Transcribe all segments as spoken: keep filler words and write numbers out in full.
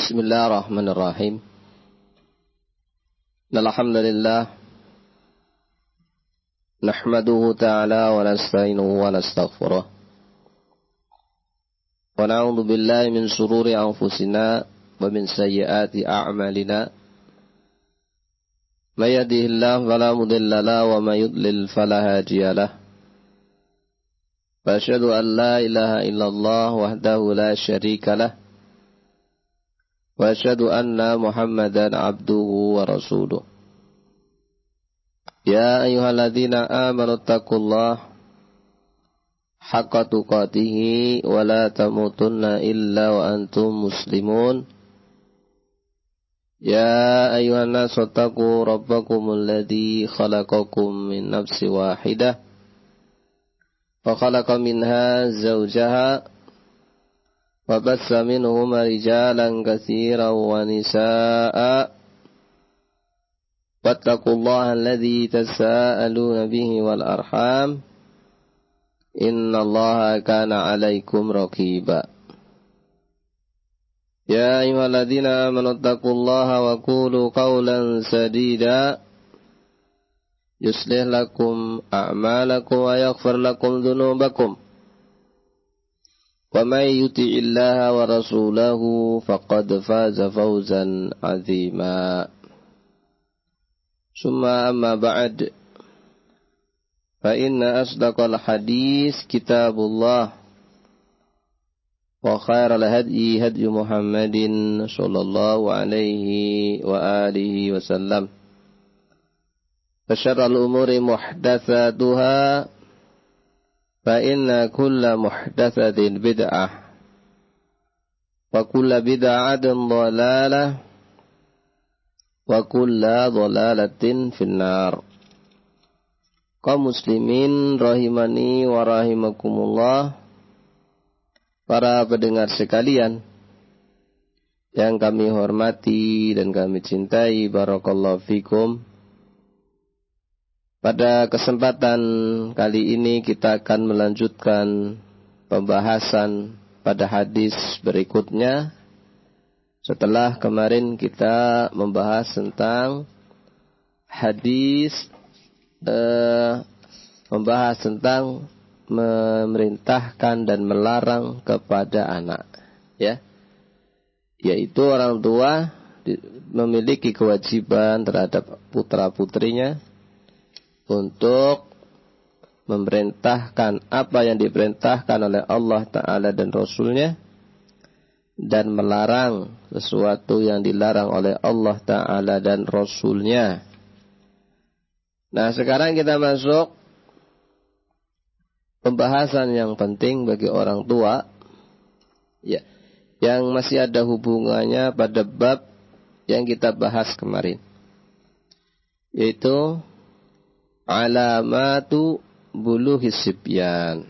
Bismillahirrahmanirrahim. Alhamdulillah. Nahmaduhu ta'ala wa nasta'inuhu wa nastaghfiruh. Wa na'udzu billahi min shururi anfusina wa min sayyiati a'malina. May yahdihillahu fala mudilla lahu wa may yudlil fala hadiya lahu. Wa asyhadu an la ilaha illallah wahdahu la syarika lahu. Wa asyhadu anna Muhammadan abduhu wa rasuluh. Ya ayyuhalladzina amanu taqullaha haqqa tuqatih wa la tamutunna illa wa antum muslimun. Ya ayyuhan nasu taqu rabbakumul ladzi khalaqakum min nafsin wahidah wa khalaqa minha zawjaha وَبَثَّ مِنْهُمَا رِجَالًا كَثِيرًا وَنِسَاءً وَاتَّقُوا اللَّهَ الَّذِي تَسَاءَلُونَ بِهِ وَالْأَرْحَامَ إِنَّ اللَّهَ كَانَ عَلَيْكُمْ رَقِيبًا يَا أَيُّهَا الَّذِينَ آمَنُوا اتَّقُوا اللَّهَ وَقُولُوا قَوْلًا سَدِيدًا يُصْلِحْ لَكُمْ أَعْمَالَكُمْ وَيَغْفِرْ لَكُمْ ذُنُوبَكُمْ وَمَن يُطِعِ اللَّهَ وَرَسُولَهُ فَقَدْ فَازَ فَوْزًا عَظِيمًا ثُمَّ أَمَّا بَعْدُ فَإِنَّ أَصْدَقَ الْحَدِيثِ كِتَابُ اللَّهِ وَخَيْرَ الْهَدْيِ هَدْيُ مُحَمَّدٍ صَلَّى اللَّهُ عَلَيْهِ وَآلِهِ وَسَلَّمَ وَشَرَّ الْأُمُورِ مُحْدَثَاتُهَا فَإِنَّ كُلَّ مُحْدَثَةٍ بِدْعَةٌ وَكُلَّ بِدْعَةٍ ضَلَالَةٌ وَكُلَّ ضَلَالَةٍ فِي النَّارِ. Kaum muslimin rahimani wa rahimakumullah, para pendengar sekalian yang kami hormati dan kami cintai, barakallahu fikum. Pada kesempatan kali ini kita akan melanjutkan pembahasan pada hadis berikutnya. Setelah kemarin kita membahas tentang hadis eh, membahas tentang memerintahkan dan melarang kepada anak, ya, yaitu orang tua memiliki kewajiban terhadap putra-putrinya untuk memerintahkan apa yang diperintahkan oleh Allah Ta'ala dan Rasulnya, dan melarang sesuatu yang dilarang oleh Allah Ta'ala dan Rasulnya. Nah, sekarang kita masuk pembahasan yang penting bagi orang tua, ya, yang masih ada hubungannya pada bab yang kita bahas kemarin, yaitu alamatu bulughis sibyan,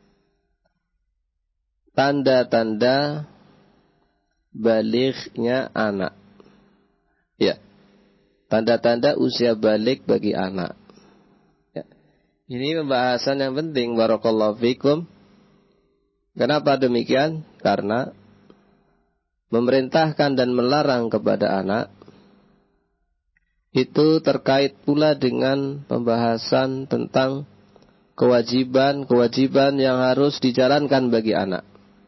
tanda-tanda balighnya anak, ya, tanda-tanda usia balik bagi anak, ya. Ini pembahasan yang penting, barakallahu fikum. Kenapa demikian? Karena memerintahkan dan melarang kepada anak itu terkait pula dengan pembahasan tentang kewajiban-kewajiban yang harus dijalankan bagi anak.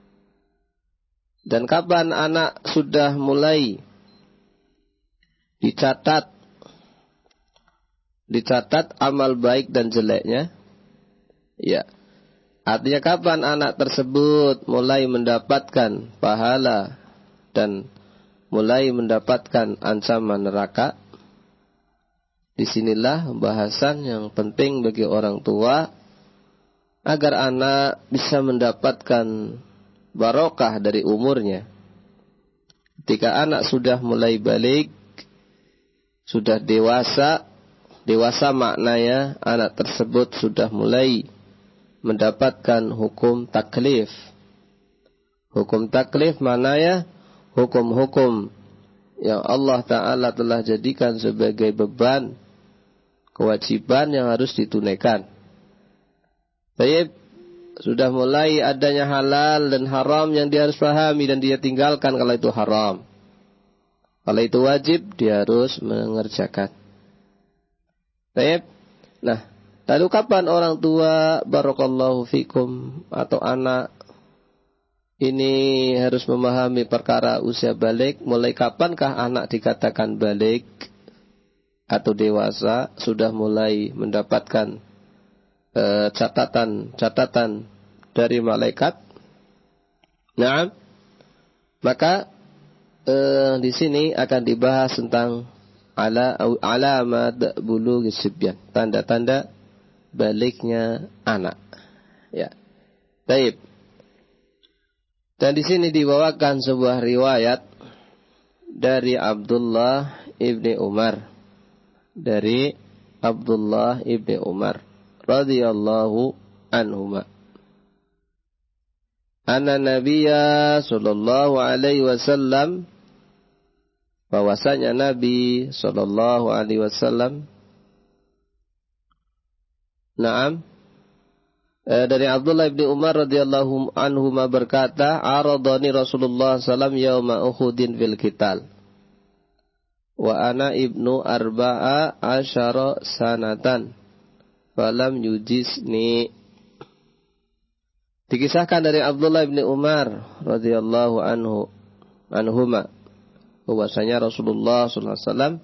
Dan kapan anak sudah mulai dicatat dicatat amal baik dan jeleknya, ya, artinya kapan anak tersebut mulai mendapatkan pahala dan mulai mendapatkan ancaman neraka. Disinilah pembahasan yang penting bagi orang tua agar anak bisa mendapatkan barokah dari umurnya. Ketika anak sudah mulai balik, sudah dewasa, dewasa maknanya anak tersebut sudah mulai mendapatkan hukum taklif. Hukum taklif maknanya hukum-hukum yang Allah Ta'ala telah jadikan sebagai beban, kewajiban yang harus ditunaikan. Baik, sudah mulai adanya halal dan haram yang dia harus pahami dan dia tinggalkan kalau itu haram. Kalau itu wajib, dia harus mengerjakan. Baik. Nah, lalu kapan orang tua barakallahu fikum atau anak ini harus memahami perkara usia balik? Mulai kapankah anak dikatakan balik atau dewasa, sudah mulai mendapatkan uh, catatan catatan dari malaikat? Nah, maka uh, di sini akan dibahas tentang ala alamat bulugh sibyan, tanda-tanda baliknya anak. Ya. Baik. Dan di sini dibawakan sebuah riwayat dari Abdullah ibni Umar, dari Abdullah ibni Umar radhiyallahu anhuma. Anna Nabiyya sallallahu alaihi wasallam, bahwasanya Nabi sallallahu alaihi wasallam, Naam, e, dari Abdullah bin Umar radhiyallahu anhuma berkata, aradani Rasulullah sallallahu alaihi wasallam yauma Uhudin fil qital wa ana ibnu arba'a asyara sanatan falam yujisni. Dikisahkan dari Abdullah bin Umar radhiyallahu anhu anhuma bahwasanya Rasulullah sallallahu alaihi wasallam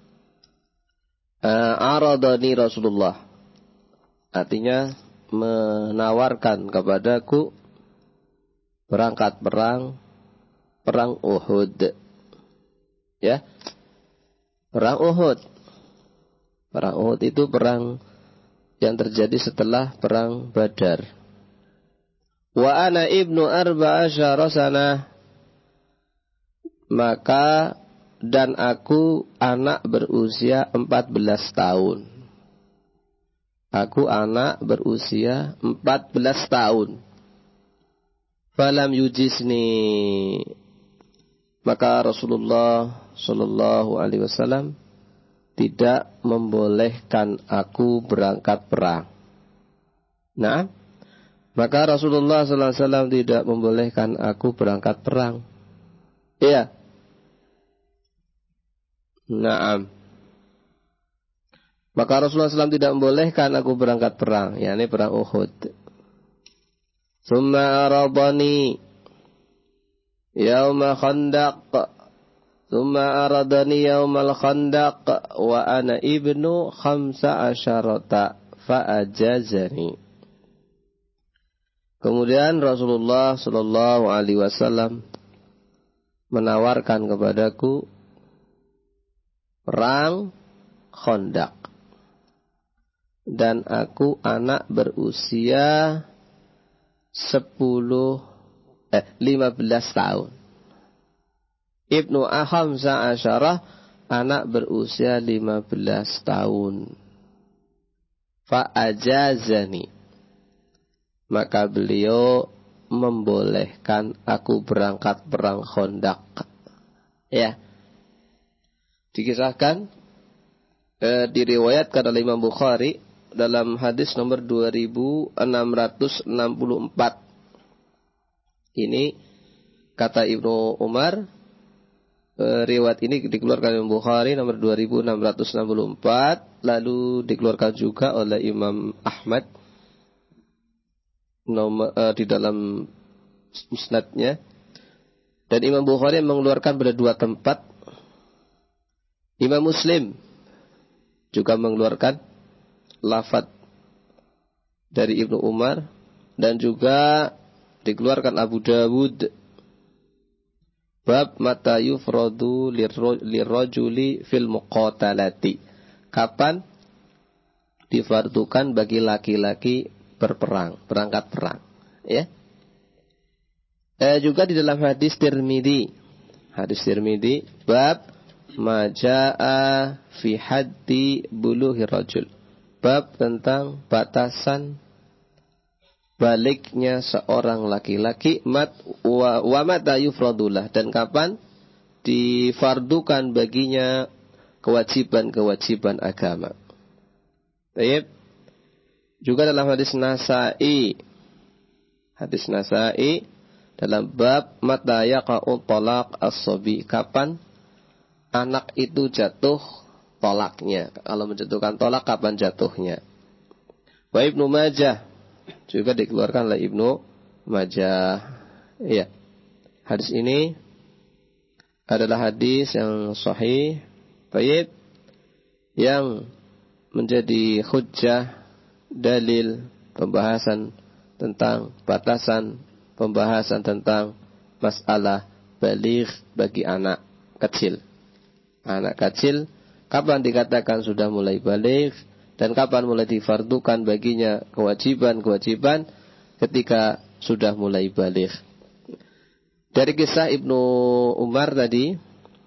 uh, aradani Rasulullah, artinya menawarkan kepadaku berangkat perang perang Uhud. Ya. Perang Uhud. Perang Uhud itu perang yang terjadi setelah perang Badar. Wa ana ibnu arba'asyara sanah, maka dan aku anak berusia empat belas tahun. Aku anak berusia empat belas tahun. Falam yujisni, maka Rasulullah sallallahu alaihi wasallam tidak membolehkan aku berangkat perang. Nah, maka Rasulullah sallallahu alaihi wasallam tidak membolehkan aku berangkat perang. Iya. Naam. Maka Rasulullah sallallahu alaihi wasallam tidak membolehkan aku berangkat perang, yakni perang Uhud. Tsumma aradani yauma khandaq, tsumma aradani yaumal khandaq wa ana ibnu khamsa asyarata fa ajazani. Kemudian Rasulullah sallallahu alaihi wasallam menawarkan kepadaku perang Khandaq, dan aku anak berusia sepuluh eh lima belas tahun. Ibnu Khamsa asyarah, anak berusia lima belas tahun. Fa ajazani, maka beliau membolehkan aku berangkat perang Khandaq. Ya. Dikisahkan, eh, diriwayatkan oleh Imam Bukhari dalam hadis nomor dua ribu enam ratus enam puluh empat. Ini kata Ibnu Umar, eh, riwayat ini dikeluarkan Imam Bukhari nomor dua ribu enam ratus enam puluh empat, lalu dikeluarkan juga oleh Imam Ahmad nomor, eh, di dalam musnadnya, dan Imam Bukhari mengeluarkan pada dua tempat. Imam Muslim juga mengeluarkan lafaz dari Ibnu Umar, dan juga dikeluarkan Abu Dawud bab mata yufradu lirrajuli fil muqatalati, kapan difardukan bagi laki-laki berperang, berangkat perang, ya. Eh, juga di dalam hadis Tirmidzi, hadis Tirmidzi bab majaa fi haddi bulughir rajul, bab tentang batasan baliknya seorang laki-laki, mat wa, wa mata yufradullah, dan kapan difardukan baginya kewajiban-kewajiban agama. Baik. Juga dalam hadis Nasa'i, hadis Nasa'i dalam bab mata yaqa'u talaq as-sabi, kapan anak itu jatuh tolaknya. Kalau menjatuhkan tolak, kapan jatuhnya. Wa Ibnu Majah juga dikeluarkan oleh Ibnu Majah. Iya. Hadis ini adalah hadis yang sahih, baik, yang menjadi hujjah, dalil pembahasan tentang batasan, pembahasan tentang masalah baligh bagi anak kecil. Anak kecil kapan dikatakan sudah mulai baligh dan kapan mulai difardukan baginya kewajiban-kewajiban ketika sudah mulai baligh. Dari kisah Ibnu Umar tadi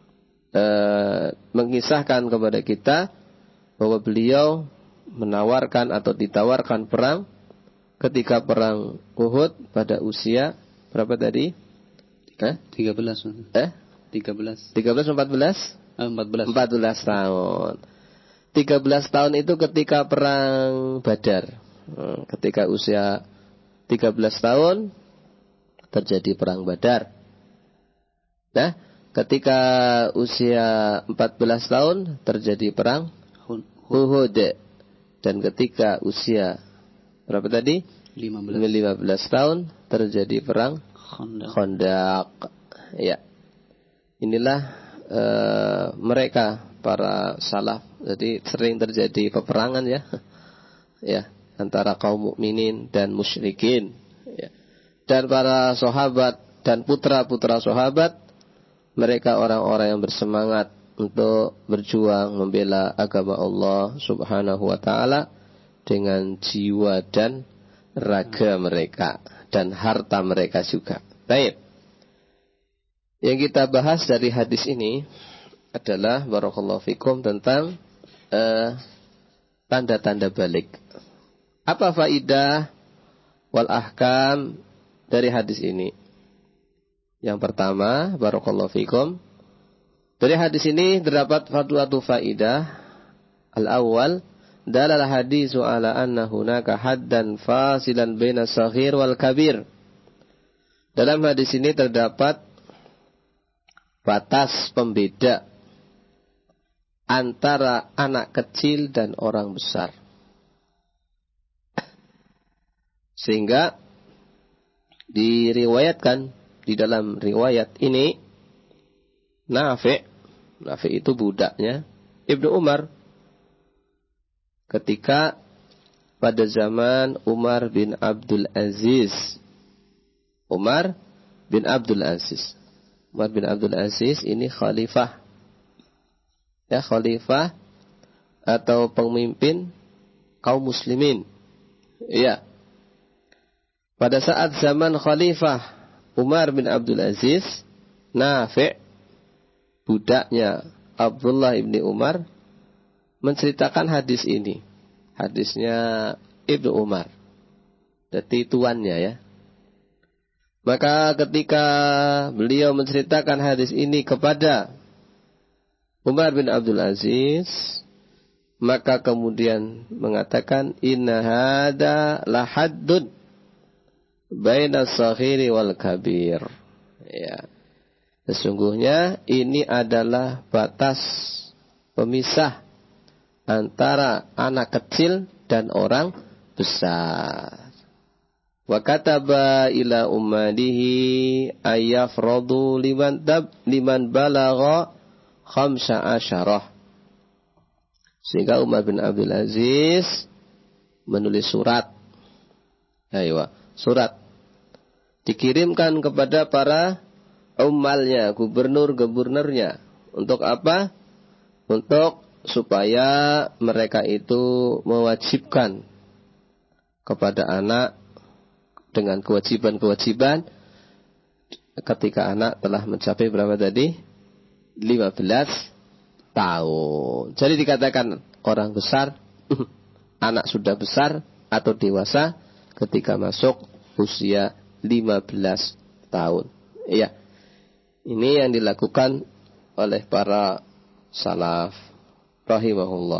eh, mengisahkan kepada kita bahwa beliau menawarkan atau ditawarkan perang ketika perang Uhud pada usia berapa tadi? Eh? tiga belas. Eh? tiga belas. tiga belas empat belas? Ah, empat belas. empat belas tahun. tiga belas tahun itu ketika perang Badar. Ketika usia tiga belas tahun terjadi perang Badar. Nah, ketika usia empat belas tahun terjadi perang Uhud. Dan ketika usia berapa tadi? lima belas. lima belas tahun terjadi perang Khandaq. Khandaq. Ya. Inilah uh, mereka para salaf. Jadi sering terjadi peperangan ya. Ya, antara kaum mukminin dan musyrikin. Ya. Dan para sahabat dan putra-putra sahabat, mereka orang-orang yang bersemangat untuk berjuang membela agama Allah Subhanahu wa taala dengan jiwa dan raga mereka dan harta mereka juga. Baik. Yang kita bahas dari hadis ini adalah barakallahu fikum tentang uh, tanda-tanda balik. Apa faidah wal ahkam dari hadis ini? Yang pertama, barakallahu fikum, dari hadis ini terdapat suatu faidah. Al-awwal, dalal hadisu ala anna hunaka haddan fasilan baina saghir wal kabir. Dalam hadis ini terdapat batas pembeda antara anak kecil dan orang besar. Sehingga diriwayatkan di dalam riwayat ini Nafi' Nafi' itu budaknya Ibnu Umar ketika pada zaman Umar bin Abdul Aziz. Umar bin Abdul Aziz. Umar bin Abdul Aziz ini khalifah. Ya, khalifah atau pemimpin kaum muslimin. Iya. Pada saat zaman khalifah Umar bin Abdul Aziz, Nafi' budaknya Abdullah ibni Umar menceritakan hadis ini. Hadisnya Ibnu Umar. Jadi tuannya ya. Maka ketika beliau menceritakan hadis ini kepada Umar bin Abdul Aziz, maka kemudian mengatakan inna hada lahaddun baina saghiri wal kabir. Ya. Sesungguhnya ini adalah batas pemisah antara anak kecil dan orang besar. Wa kataba ila ummadihi ayyafradu liman tab liman balagha khamsa asyarah. Sehingga Umar bin Abdul Aziz menulis surat. Ayo, surat dikirimkan kepada para ummalnya, gubernur-gubernurnya. Untuk apa? Untuk supaya mereka itu mewajibkan kepada anak dengan kewajiban-kewajiban ketika anak telah mencapai berapa tadi? lima belas tahun. Jadi dikatakan orang besar, anak sudah besar atau dewasa ketika masuk usia lima belas tahun. Iya. Ini yang dilakukan oleh para salaf rahimahullah.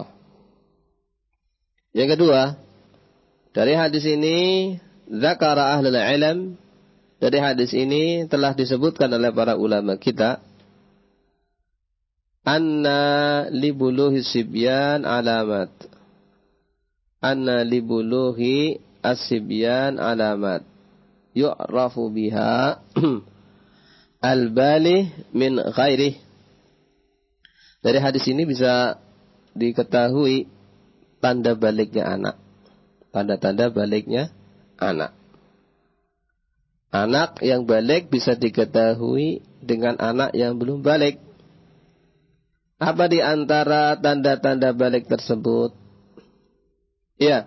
Yang kedua, dari hadis ini zakara ahlul ilm, dari hadis ini telah disebutkan oleh para ulama kita anna libuluhi sibyan alamat. Anna libuluhi as-sibyan alamat. Yu'rafu biha al-balih min ghairih. Dari hadis ini bisa diketahui tanda baliknya anak. Tanda-tanda baliknya anak. Anak yang balik bisa diketahui dengan anak yang belum balik. Apa di antara tanda-tanda balik tersebut? Ya,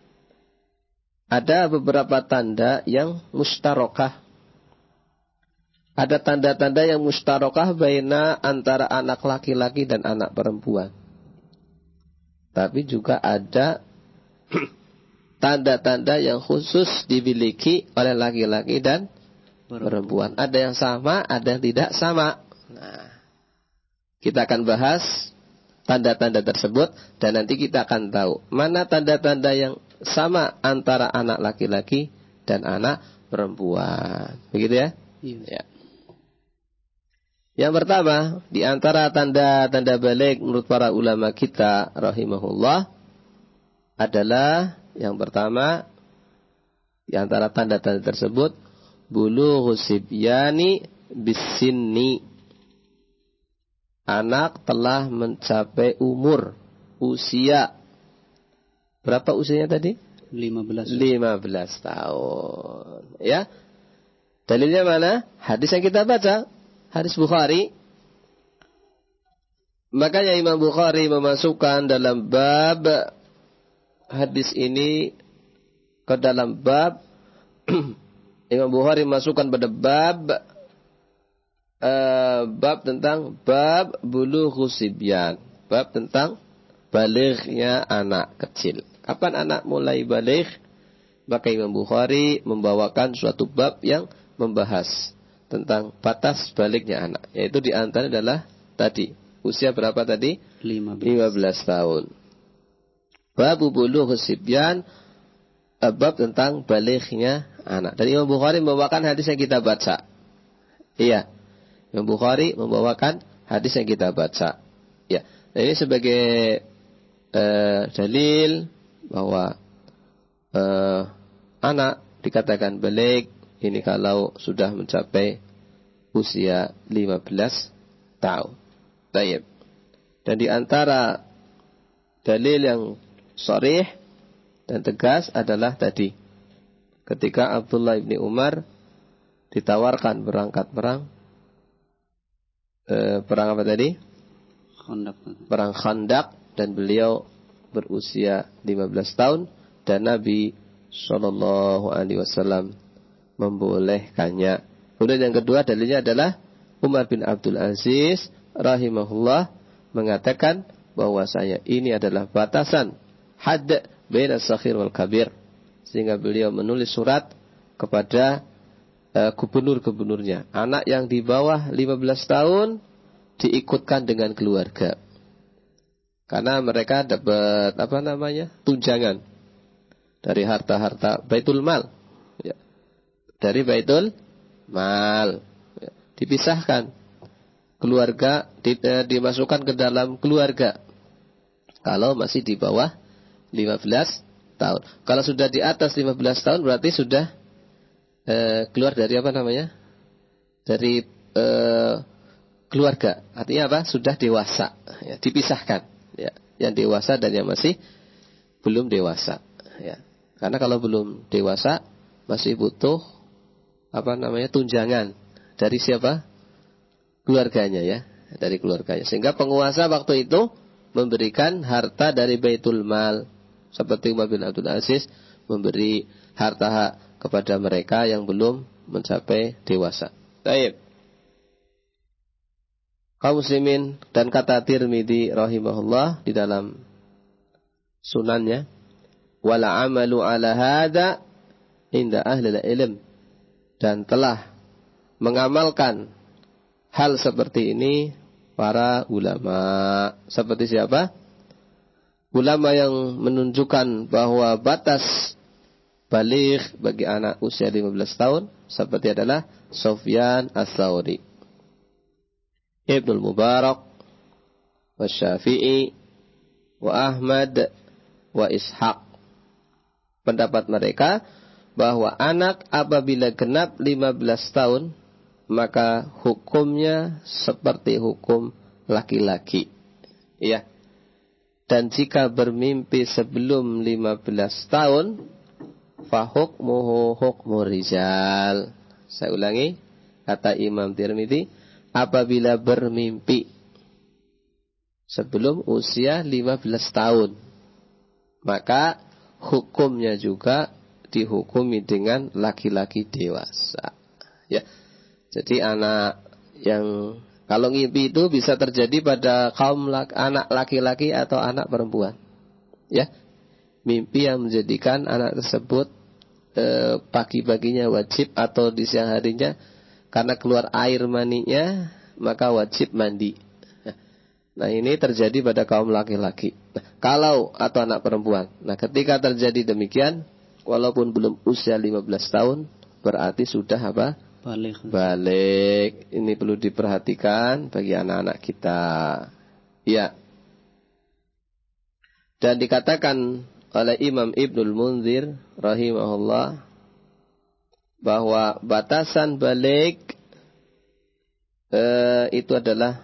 ada beberapa tanda yang mustarokah. Ada tanda-tanda yang mustarokah baina antara anak laki-laki dan anak perempuan. Tapi juga ada tanda-tanda yang khusus dimiliki oleh laki-laki dan perempuan. Ada yang sama, ada yang tidak sama. Nah, kita akan bahas tanda-tanda tersebut dan nanti kita akan tahu mana tanda-tanda yang sama antara anak laki-laki dan anak perempuan. Begitu ya? Iya. Ya. Yang pertama, di antara tanda-tanda balik menurut para ulama kita rahimahullah adalah yang pertama di antara tanda-tanda tersebut bulughu sibyani bisinni. Anak telah mencapai umur, usia. Berapa usianya tadi? lima belas. lima belas tahun. Ya. Dalilnya mana? Hadis yang kita baca. Hadis Bukhari. Makanya Imam Bukhari memasukkan dalam bab hadis ini ke dalam bab Imam Bukhari memasukkan pada bab Uh, bab tentang bab bulughu sibyan, bab tentang balighnya anak kecil. Kapan anak mulai baligh? Maka Imam Bukhari membawakan suatu bab yang membahas tentang batas balighnya anak, yaitu di antara adalah tadi usia berapa tadi? lima belas. lima belas tahun. Bab bulughu sibyan, bab tentang balighnya anak. Dan Imam Bukhari membawakan hadis yang kita baca. Iya. Imam Bukhari membawakan hadis yang kita baca. Ya, nah ini sebagai uh, dalil bahwa uh, anak dikatakan balik ini kalau sudah mencapai usia lima belas tahun. Baik. Dan di antara dalil yang sharih dan tegas adalah tadi ketika Abdullah bin Umar ditawarkan berangkat perang. Eh, perang apa tadi? Khandaq. Perang Khandaq, dan beliau berusia lima belas tahun dan Nabi shallallahu alaihi wasallam membolehkannya. Kemudian yang kedua dalilnya adalah Umar bin Abdul Aziz rahimahullah mengatakan bahwasanya ini adalah batasan had baina saghir wal kabir, sehingga beliau menulis surat kepada gubernur-gubernurnya. Anak yang di bawah lima belas tahun diikutkan dengan keluarga. Karena mereka dapat apa namanya? tunjangan dari harta-harta Baitul Mal. Ya. Dari Baitul Mal. Ya. Dipisahkan. Keluarga di, eh, dimasukkan ke dalam keluarga. Kalau masih di bawah lima belas tahun. Kalau sudah di atas lima belas tahun berarti sudah Eh, keluar dari apa namanya? Dari eh, keluarga. Artinya apa? Sudah dewasa. Ya, dipisahkan. Ya, yang dewasa dan yang masih belum dewasa. Ya. Karena kalau belum dewasa masih butuh apa namanya? tunjangan dari siapa? Keluarganya ya, dari keluarganya. Sehingga penguasa waktu itu memberikan harta dari Baitul Mal, seperti Umar bin Abdul Aziz memberi harta kepada mereka yang belum mencapai dewasa. Baik. Kaum muslimin, dan kata Tirmidzi rahimahullah di dalam sunannya, wala amalu ala hada inda ahli ilm, dan telah mengamalkan hal seperti ini para ulama. Seperti siapa? Ulama yang menunjukkan bahwa batas baligh bagi anak usia lima belas tahun seperti adalah Sufyan Ats-Tsauri, Ibnul Mubarak, wa Syafi'i, wa Ahmad, wa Ishaq. Pendapat mereka bahwa anak apabila genap lima belas tahun, maka hukumnya seperti hukum laki-laki. Ya. Dan jika bermimpi sebelum lima belas tahun, fa hukmuhu hukmu rijal. Saya ulangi, kata Imam Tirmidzi, apabila bermimpi sebelum usia lima belas tahun, maka hukumnya juga dihukumi dengan laki-laki dewasa. Ya. Jadi anak yang kalau ngimpi itu bisa terjadi pada kaum laki, anak laki-laki atau anak perempuan. Ya. Mimpi yang menjadikan anak tersebut eh, pagi-paginya wajib atau di siang harinya karena keluar air maninya maka wajib mandi. Nah, ini terjadi pada kaum laki-laki. Nah, kalau atau anak perempuan. Nah, ketika terjadi demikian, walaupun belum usia lima belas tahun, berarti sudah apa? Balik. Balik. Ini perlu diperhatikan bagi anak-anak kita. Ya. Dan dikatakan oleh Imam Ibnul Munzir rahimahullah bahwa batasan balik eh, itu adalah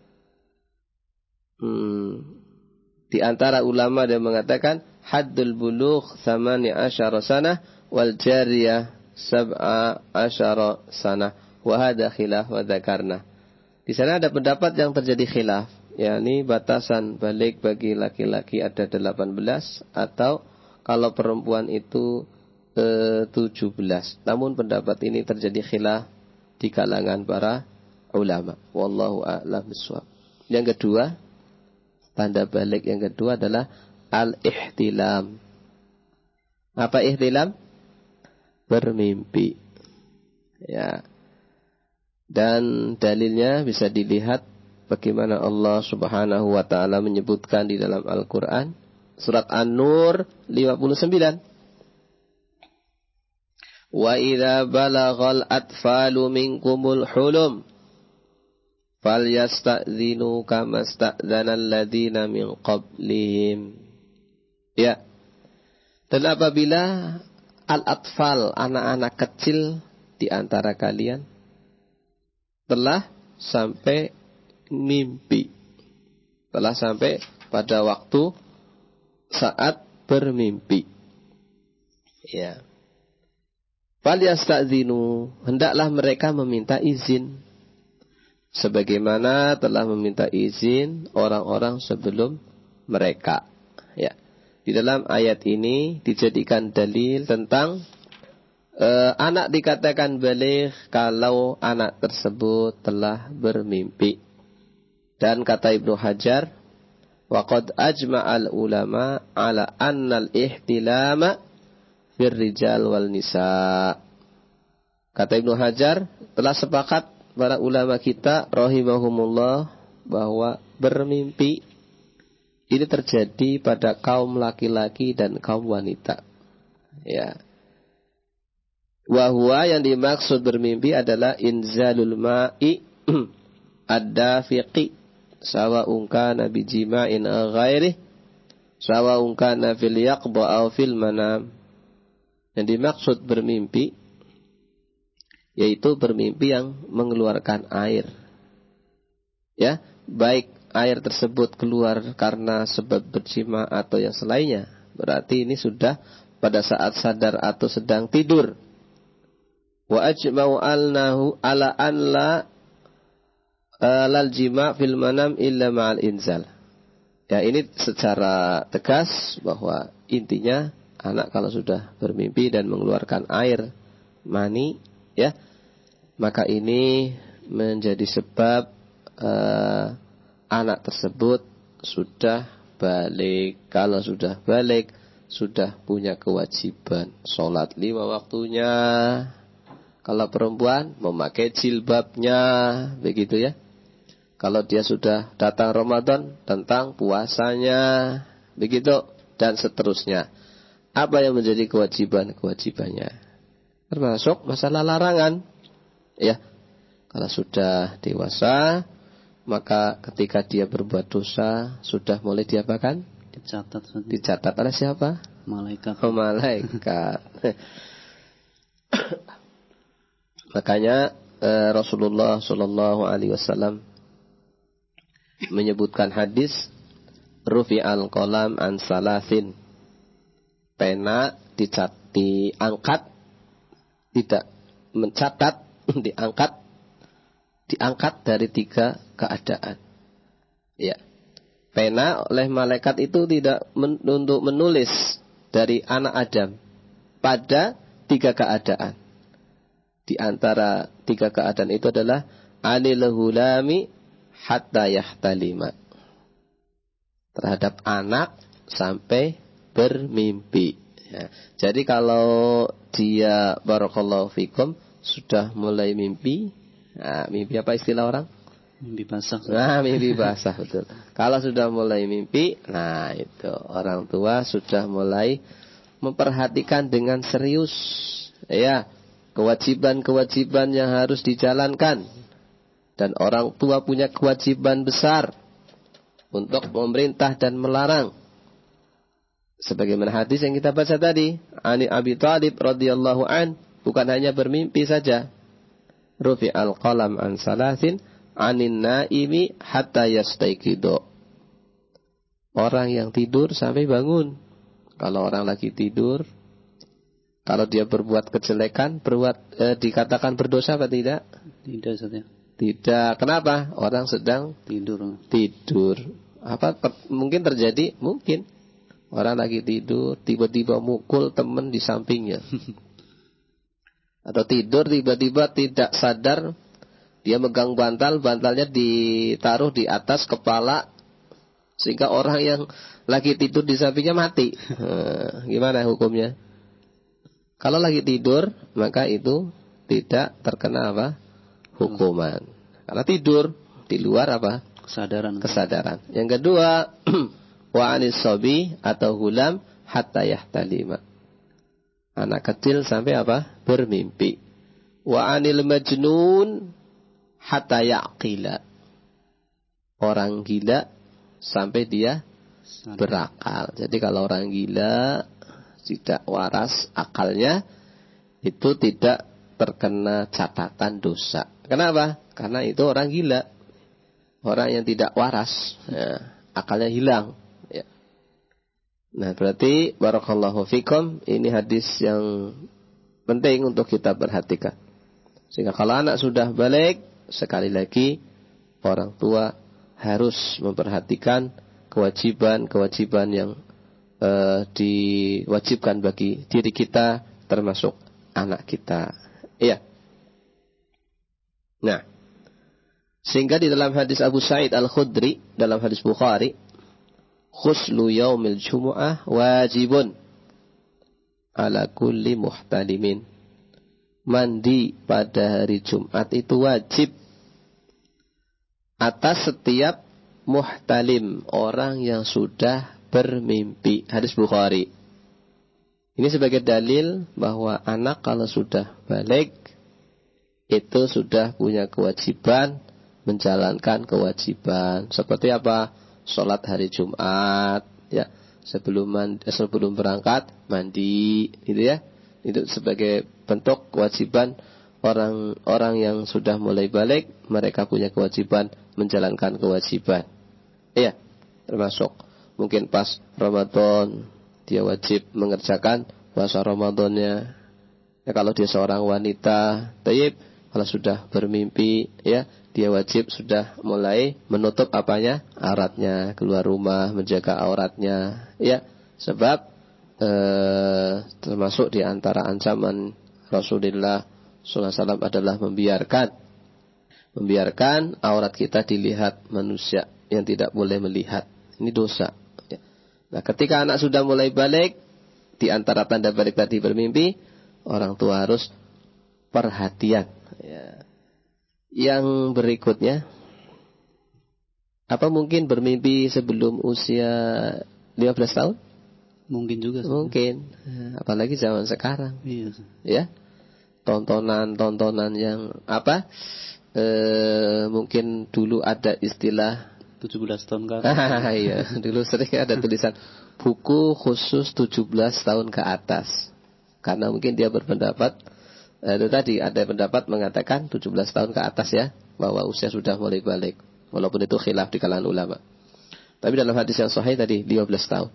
hmm, di antara ulama yang mengatakan haddul bulugh thamani asyara sanah wal jariyah sab'a asyara sanah wa hadha khilaf wa dzakarna. Di sana ada pendapat yang terjadi khilaf, yakni batasan balik bagi laki-laki ada delapan belas atau kalau perempuan itu eh, tujuh belas. Namun pendapat ini terjadi khilaf di kalangan para ulama. Wallahu a'lam bishawab. Yang kedua, tanda balik yang kedua adalah al-ihtilam. Apa ihtilam? Bermimpi. Ya. Dan dalilnya bisa dilihat bagaimana Allah Subhanahu wa taala menyebutkan di dalam Al-Qur'an surat An-Nur lima puluh sembilan. Wa idza balaghal atfalu minkumul hulum falyasta'dzinu kama sta'dzana alladziina min qablihim. Ya. Dan apabila al-atfal, anak-anak kecil di antara kalian telah sampai mimpi, telah sampai pada waktu saat bermimpi. Ya. Falyasta'dzinu, hendaklah mereka meminta izin sebagaimana telah meminta izin orang-orang sebelum mereka. Ya. Di dalam ayat ini dijadikan dalil tentang eh, anak dikatakan baligh kalau anak tersebut telah bermimpi. Dan kata Ibnu Hajar, waqad ajma'al ulama ala annal ihtilama fir rijal wal nisa. Kata Ibnu Hajar, telah sepakat para ulama kita rahimahumullah bahwa bermimpi ini terjadi pada kaum laki-laki dan kaum wanita. Ya. Wa huwa, yang dimaksud bermimpi adalah inzalul ma'i ad-dafiqi sawa'un kana bi jima'in ghairi sawa'un kana fil yaqdha aw fil manam. Yang dimaksud bermimpi yaitu bermimpi yang mengeluarkan air. Ya, baik air tersebut keluar karena sebab berjima atau yang selainnya, berarti ini sudah pada saat sadar atau sedang tidur. Wa ajma'u alnahu ala an la lal jima' fil manam illa ma'al inzal. Ya, ini secara tegas bahwa intinya anak kalau sudah bermimpi dan mengeluarkan air mani, ya, maka ini menjadi sebab uh, anak tersebut sudah balik. Kalau sudah balik, sudah punya kewajiban sholat lima waktunya. Kalau perempuan, memakai jilbabnya, begitu ya. Kalau dia sudah datang Ramadan, tentang puasanya, begitu, dan seterusnya. Apa yang menjadi kewajiban-kewajibannya? Termasuk masalah larangan. Ya, kalau sudah dewasa, maka ketika dia berbuat dosa sudah mulai diapakan? Dicatat. Dicatat oleh siapa? Malaikat. Oh, malaikat. Makanya eh, Rasulullah Shallallahu Alaihi Wasallam menyebutkan hadis rufi'al qalam an salasin, pena dicat, diangkat, tidak mencatat, diangkat, diangkat dari tiga keadaan. Ya, pena oleh malaikat itu tidak men, untuk menulis dari anak Adam pada tiga keadaan. Di antara tiga keadaan itu adalah anil hulami hatta yahtalima, terhadap anak sampai bermimpi. Ya. Jadi kalau dia barakallahu fikum sudah mulai mimpi, nah, mimpi apa istilah orang? Mimpi basah. Nah, mimpi basah betul. Kalau sudah mulai mimpi, nah itu orang tua sudah mulai memperhatikan dengan serius, ya, kewajiban-kewajiban yang harus dijalankan. Dan orang tua punya kewajiban besar untuk memerintah dan melarang. Sebagaimana hadis yang kita baca tadi, Ani Abi Thalib radhiyallahu an, bukan hanya bermimpi saja. Rufi'al qalam an salasin anin naimi hatta yastaiqido. Orang yang tidur sampai bangun. Kalau orang lagi tidur, kalau dia berbuat kejelekan, berbuat eh, dikatakan berdosa apa tidak? Tidak saja. Tidak. Kenapa? Orang sedang tidur. Tidur. Apa ter, mungkin terjadi? Mungkin. Orang lagi tidur, tiba-tiba mukul teman di sampingnya. Atau tidur tiba-tiba tidak sadar, dia megang bantal, bantalnya ditaruh di atas kepala, sehingga orang yang lagi tidur di sampingnya mati. Nah, gimana hukumnya? Kalau lagi tidur, maka itu tidak terkena apa? Hukuman. Karena tidur di luar apa? Kesadaran. Kesadaran. Yang kedua, wa anis sobi atau hulam hatta yahtalima. Anak kecil sampai apa? Bermimpi. Wa anil majnun hatta yaqila. Orang gila sampai dia berakal. Jadi kalau orang gila tidak waras akalnya, itu tidak terkena catatan dosa. Kenapa? Karena itu orang gila, orang yang tidak waras, ya, akalnya hilang. Ya. Nah, berarti barakallahu fikum, ini hadis yang penting untuk kita perhatikan. Sehingga kalau anak sudah balik, sekali lagi orang tua harus memperhatikan kewajiban-kewajiban yang uh, diwajibkan bagi diri kita, termasuk anak kita. Iya. Nah, sehingga di dalam hadis Abu Sa'id Al-Khudri, dalam hadis Bukhari, khuslu yaumil jumu'ah wajibun ala kulli muhtalimin. Mandi pada hari Jumat itu wajib atas setiap muhtalim, orang yang sudah bermimpi. Hadis Bukhari. Ini sebagai dalil bahwa anak kalau sudah balik itu sudah punya kewajiban menjalankan kewajiban. Seperti apa? Sholat hari Jumat, ya, sebelum mandi, sebelum berangkat mandi, gitu ya. Itu sebagai bentuk kewajiban orang-orang yang sudah mulai balik, mereka punya kewajiban menjalankan kewajiban. Iya, termasuk mungkin pas Ramadan dia wajib mengerjakan puasa Ramadannya. Ya, kalau dia seorang wanita, tayyib, kalau sudah bermimpi, ya, dia wajib sudah mulai menutup apanya? Auratnya, keluar rumah, menjaga auratnya, ya. Sebab eh, termasuk di antara ancaman Rasulullah sallallahu alaihi wasallam adalah membiarkan membiarkan aurat kita dilihat manusia yang tidak boleh melihat. Ini dosa. Ya. Nah, ketika anak sudah mulai balik, di antara tanda balik tadi bermimpi, orang tua harus perhatian. Ya. Yang berikutnya, apa mungkin bermimpi sebelum usia lima belas tahun? Mungkin juga. Mungkin. Apalagi zaman sekarang. Iya. Ya. Tontonan-tontonan yang apa? eh, mungkin dulu ada istilah tujuh belas tahun ke atas. iya, dulu sering ada tulisan buku khusus tujuh belas tahun ke atas. Karena mungkin dia berpendapat eh, itu tadi ada pendapat mengatakan tujuh belas tahun ke atas ya, bahwa usia sudah mulai balik. Walaupun itu khilaf di kalangan ulama. Tapi dalam hadis yang sahih tadi lima belas tahun.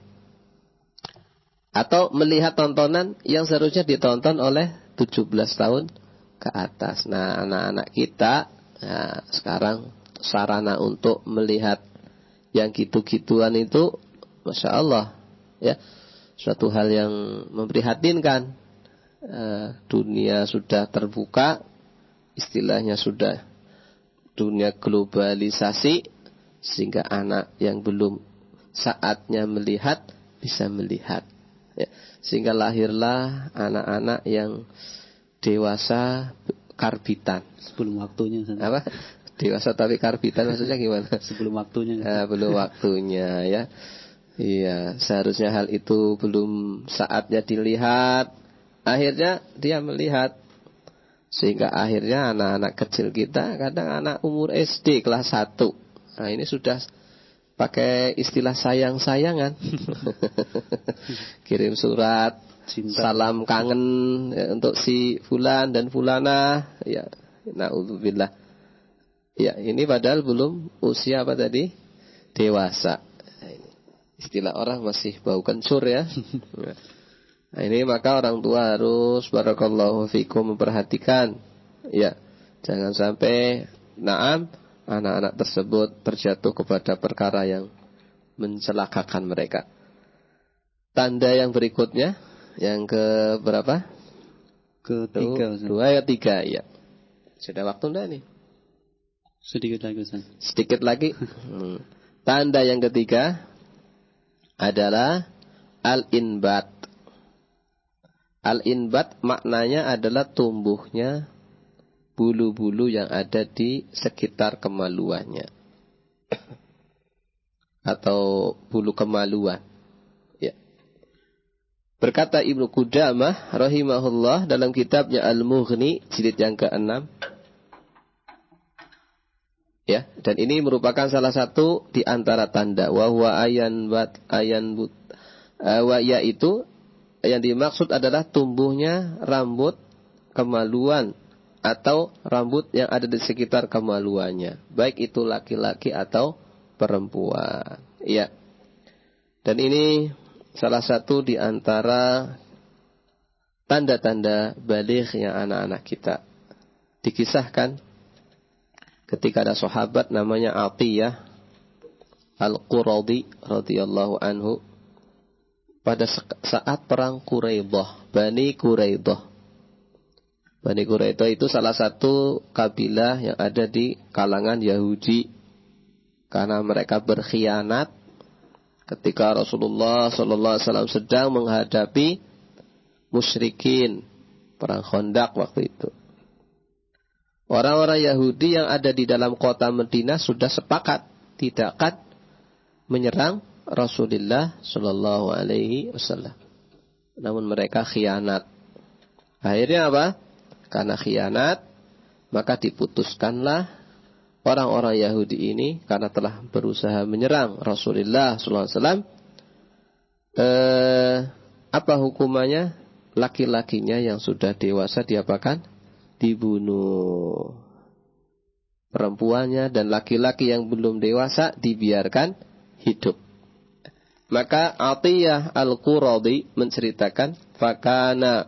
Atau melihat tontonan yang seharusnya ditonton oleh tujuh belas tahun ke atas. Nah, anak-anak kita ya, sekarang sarana untuk melihat yang gitu-gituan itu, Masya Allah, ya, suatu hal yang memprihatinkan. E, dunia sudah terbuka, istilahnya sudah dunia globalisasi, sehingga anak yang belum saatnya melihat bisa melihat. Ya, sehingga lahirlah anak-anak yang dewasa karbitan. Sebelum waktunya. Apa? Dewasa tapi karbitan maksudnya gimana? Sebelum waktunya. Nah, belum waktunya ya. Iya, seharusnya hal itu belum saatnya dilihat. Akhirnya dia melihat. Sehingga akhirnya anak-anak kecil kita, kadang anak umur S D kelas satu. Nah, ini sudah pakai istilah sayang-sayangan. Kirim surat cinta, salam kangen ya, untuk si fulan dan fulana. Ya, na'udzubillah. Ya, ini padahal belum usia apa tadi? Dewasa. Istilah orang masih bau kencur ya. Nah, ini maka orang tua harus barakallahu fikum memperhatikan. Ya, jangan sampai naam anak-anak tersebut terjatuh kepada perkara yang mencelakakan mereka. Tanda yang berikutnya, yang ke berapa? Ketiga. Dua ya tiga ya. Sudah waktu enggak nih? Sedikit lagi Ustaz. Sedikit lagi. hmm. Tanda yang ketiga adalah al-inbat. Al-inbat maknanya adalah tumbuhnya bulu-bulu yang ada di sekitar kemaluannya. Atau bulu kemaluan. Ya. Berkata Ibnu Qudamah rahimahullah dalam kitabnya Al-Mughni jilid yang keenam. Ya, dan ini merupakan salah satu di antara tanda wa huwa ayan bat ayan but uh, wa yaitu yang dimaksud adalah tumbuhnya rambut kemaluan atau rambut yang ada di sekitar kemaluannya, baik itu laki-laki atau perempuan. Iya. Dan ini salah satu di antara tanda-tanda balighnya anak-anak kita. Dikisahkan ketika ada sahabat namanya Atiyah Al-Quradi radhiyallahu anhu pada saat perang Quraidah, Bani Quraidah. Bani Quraidah itu salah satu kabilah yang ada di kalangan Yahudi karena mereka berkhianat ketika Rasulullah sallallahu alaihi wasallam sedang menghadapi musyrikin perang Khandaq waktu itu. Orang-orang Yahudi yang ada di dalam kota Madinah sudah sepakat tidak akan menyerang Rasulullah sallallahu alaihi wasallam. Namun mereka khianat. Akhirnya apa? Karena khianat, maka diputuskanlah orang-orang Yahudi ini karena telah berusaha menyerang Rasulullah sallallahu alaihi wasallam. Eh, apa hukumannya? Laki-lakinya yang sudah dewasa diapakan? Dibunuh. Perempuannya dan laki-laki yang belum dewasa dibiarkan hidup. Maka Atiyah Al-Quradi menceritakan fakana,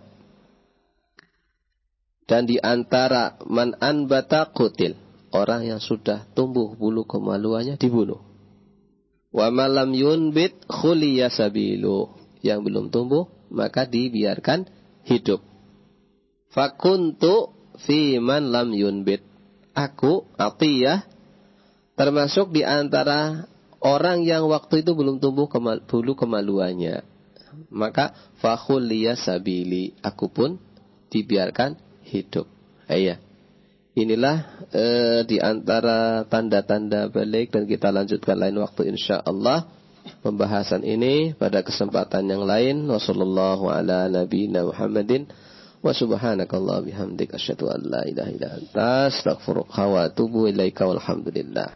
dan di antara man anbata qutil, orang yang sudah tumbuh bulu kemaluannya dibunuh. Wa malam yunbit khuliya sabilu, yang belum tumbuh maka dibiarkan hidup. Fakuntu fi man lam yunbit, aku Atiyah termasuk di antara orang yang waktu itu belum tumbuh kemal, bulu kemaluannya. Maka fakhuliya sabili, aku pun dibiarkan hidup. Iya. Inilah eh, di antara tanda-tanda balik, dan kita lanjutkan lain waktu insyaallah pembahasan ini pada kesempatan yang lain. Wassallallahu ala nabiyina Muhammadin Wa subhanakallah bihamdik asyhadu an la ilaha illa anta astaghfiruka wa atubu ilaika walhamdulillah.